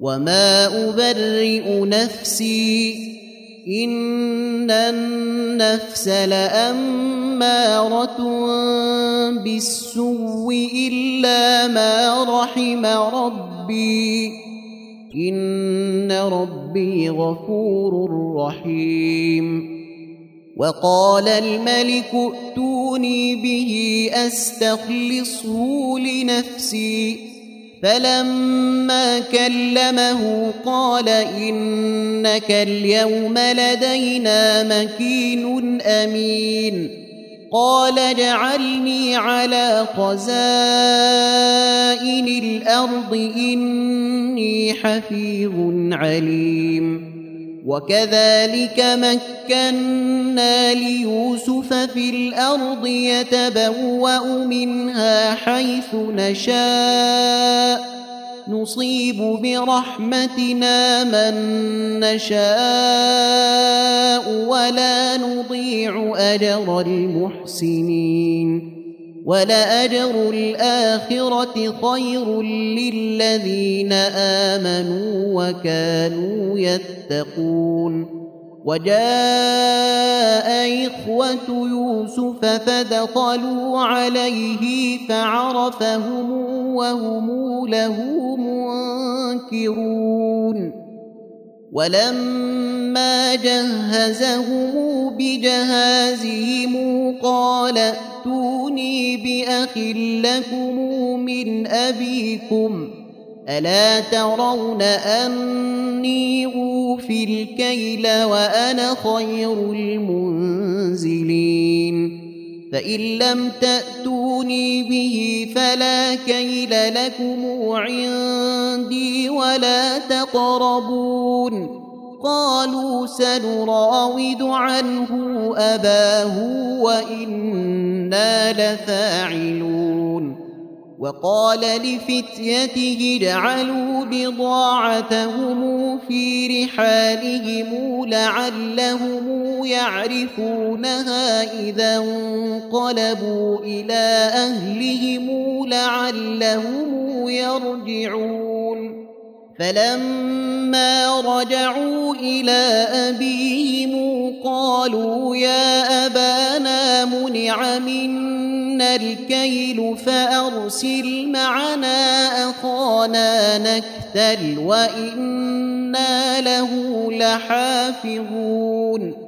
وما أبرئ نفسي إن النفس لأمارة بالسوء إلا ما رحم ربي إن ربي غفور رحيم. وقال الملك ائتوني به أستخلصه لنفسي فلما كلمه قال إنك اليوم لدينا مكين أمين. قال اجعلني على خزائن الأرض إني حفيظ عليم. وكذلك مكنا ليوسف في الأرض يتبوأ منها حيث نشاء نصيب برحمتنا من نشاء ولا نضيع أجر المحسنين. ولأجر الآخرة خير للذين آمنوا وكانوا يتقون. وجاء إخوة يوسف فدخلوا عليه فعرفهم وهم له منكرون. ولما جهزهم بجهازهم قال ائتوني بأخ لكم من أبيكم ألا ترون أني أوفي الكيل وأنا خير المنزلين. فإن لم تأتوني به فلا كيل لكم عندي ولا تقربون. قالوا سنراود عنه أباه وإنا لفاعلون. وقال لفتيته اجعلوا بضاعتهم في رحالهم لعلهم يعرفونها إذا انقلبوا إلى أهلهم لعلهم يرجعون. فلما رجعوا إلى أبيهم قالوا يا أبانا منع منا الكيل فأرسل معنا أخانا نكتل وإنا له لحافظون.